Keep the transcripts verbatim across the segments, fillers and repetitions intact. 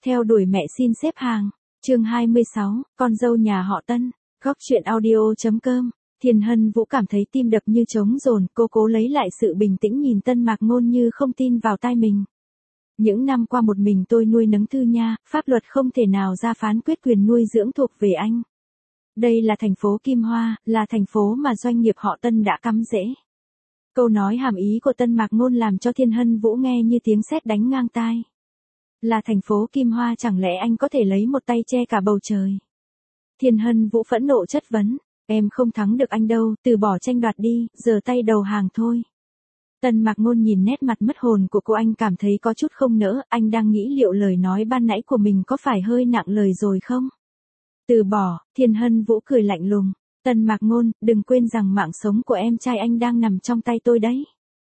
Theo đuổi mẹ xin xếp hàng. Chương hai mươi sáu, con dâu nhà họ Tân. Góc truyện audio.com. Thiên Hân Vũ cảm thấy tim đập như trống dồn, cô cố lấy lại sự bình tĩnh nhìn Tân Mạc Ngôn như không tin vào tai mình. Những năm qua một mình tôi nuôi nấng Thư Nha, pháp luật không thể nào ra phán quyết quyền nuôi dưỡng thuộc về anh. Đây là thành phố Kim Hoa, là thành phố mà doanh nghiệp họ Tân đã cắm rễ. Câu nói hàm ý của Tân Mạc Ngôn làm cho Thiên Hân Vũ nghe như tiếng sét đánh ngang tai. Là thành phố Kim Hoa, chẳng lẽ anh có thể lấy một tay che cả bầu trời? Thiên Hân Vũ phẫn nộ chất vấn, em không thắng được anh đâu, từ bỏ tranh đoạt đi, giờ tay đầu hàng thôi. Tân Mạc Ngôn nhìn nét mặt mất hồn của cô, anh cảm thấy có chút không nỡ, anh đang nghĩ liệu lời nói ban nãy của mình có phải hơi nặng lời rồi không? Từ bỏ, Thiên Hân Vũ cười lạnh lùng, Tân Mạc Ngôn, đừng quên rằng mạng sống của em trai anh đang nằm trong tay tôi đấy.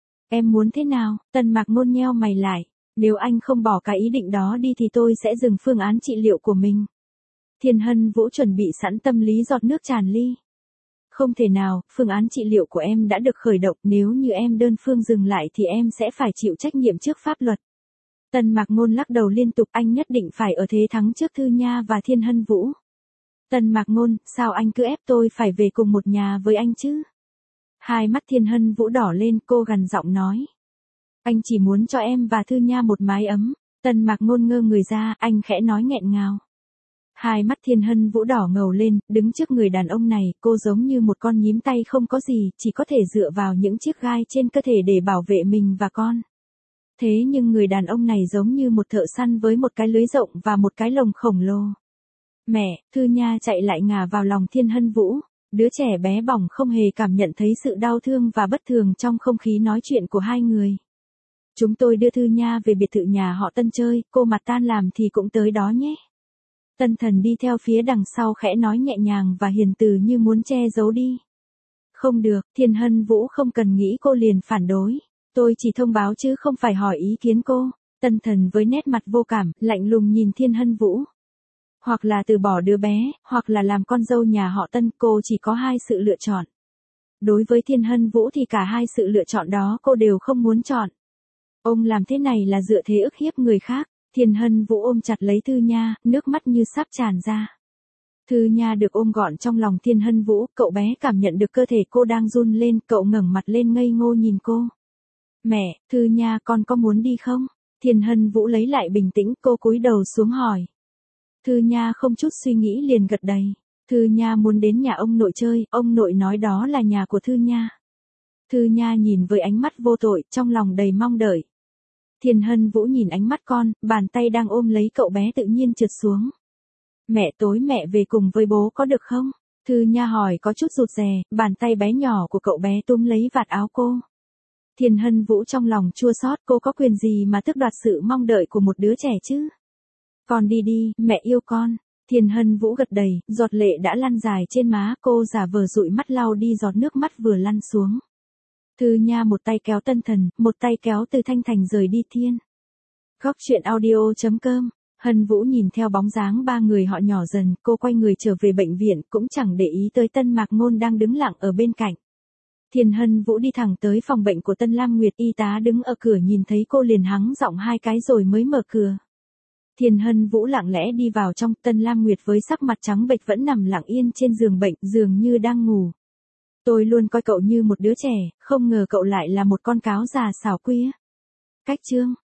Em muốn thế nào? Tân Mạc Ngôn nheo mày lại, nếu anh không bỏ cái ý định đó đi thì tôi sẽ dừng phương án trị liệu của mình. Thiên Hân Vũ chuẩn bị sẵn tâm lý giọt nước tràn ly. Không thể nào, phương án trị liệu của em đã được khởi động, nếu như em đơn phương dừng lại thì em sẽ phải chịu trách nhiệm trước pháp luật. Tân Mạc Ngôn lắc đầu liên tục, anh nhất định phải ở thế thắng trước Thư Nha và Thiên Hân Vũ. Tân Mạc Ngôn, sao anh cứ ép tôi phải về cùng một nhà với anh chứ? Hai mắt Thiên Hân Vũ đỏ lên, cô gằn giọng nói. Anh chỉ muốn cho em và Thư Nha một mái ấm. Tân Mạc Ngôn ngơ người ra, anh khẽ nói nghẹn ngào. Hai mắt Thiên Hân Vũ đỏ ngầu lên, đứng trước người đàn ông này, cô giống như một con nhím tay không có gì, chỉ có thể dựa vào những chiếc gai trên cơ thể để bảo vệ mình và con. Thế nhưng người đàn ông này giống như một thợ săn với một cái lưới rộng và một cái lồng khổng lồ. Mẹ, Thư Nha chạy lại ngả vào lòng Thiên Hân Vũ, đứa trẻ bé bỏng không hề cảm nhận thấy sự đau thương và bất thường trong không khí nói chuyện của hai người. Chúng tôi đưa Thư Nha về biệt thự nhà họ Tân chơi, cô mặt tan làm thì cũng tới đó nhé. Tân Thần đi theo phía đằng sau khẽ nói nhẹ nhàng và hiền từ như muốn che giấu đi. Không được, Thiên Hân Vũ không cần nghĩ cô liền phản đối. Tôi chỉ thông báo chứ không phải hỏi ý kiến cô. Tân Thần với nét mặt vô cảm, lạnh lùng nhìn Thiên Hân Vũ. Hoặc là từ bỏ đứa bé, hoặc là làm con dâu nhà họ Tân, cô chỉ có hai sự lựa chọn. Đối với Thiên Hân Vũ thì cả hai sự lựa chọn đó cô đều không muốn chọn. Ông làm thế này là dựa thế ức hiếp người khác. Thiên Hân Vũ ôm chặt lấy Thư Nha, nước mắt như sắp tràn ra. Thư Nha được ôm gọn trong lòng Thiên Hân Vũ, cậu bé cảm nhận được cơ thể cô đang run lên, cậu ngẩng mặt lên ngây ngô nhìn cô. Mẹ, Thư Nha, con có muốn đi không? Thiên Hân Vũ lấy lại bình tĩnh, cô cúi đầu xuống hỏi. Thư Nha không chút suy nghĩ liền gật đầy. Thư Nha muốn đến nhà ông nội chơi, ông nội nói đó là nhà của Thư Nha. Thư Nha nhìn với ánh mắt vô tội, trong lòng đầy mong đợi. Thiên Hân Vũ nhìn ánh mắt con, bàn tay đang ôm lấy cậu bé tự nhiên trượt xuống. Mẹ, tối mẹ về cùng với bố có được không? Thư Nha hỏi có chút rụt rè, bàn tay bé nhỏ của cậu bé túm lấy vạt áo cô. Thiên Hân Vũ trong lòng chua xót, cô có quyền gì mà tước đoạt sự mong đợi của một đứa trẻ chứ? Con đi đi, mẹ yêu con. Thiên Hân Vũ gật đầy, giọt lệ đã lăn dài trên má, cô giả vờ dụi mắt lau đi giọt nước mắt vừa lăn xuống. Thư Nha một tay kéo Tân Thần, một tay kéo Từ Thanh Thành rời đi Thiên. Góc truyện audio.com. Hân Vũ nhìn theo bóng dáng ba người họ nhỏ dần, cô quay người trở về bệnh viện, cũng chẳng để ý tới Tân Mạc Ngôn đang đứng lặng ở bên cạnh. Thiên Hân Vũ đi thẳng tới phòng bệnh của Tân Lam Nguyệt, y tá đứng ở cửa nhìn thấy cô liền hắng giọng hai cái rồi mới mở cửa. Thiên Hân Vũ lặng lẽ đi vào trong, Tân Lam Nguyệt với sắc mặt trắng bệch vẫn nằm lặng yên trên giường bệnh, dường như đang ngủ. Tôi luôn coi cậu như một đứa trẻ, không ngờ cậu lại là một con cáo già xảo quyệt. Cách chương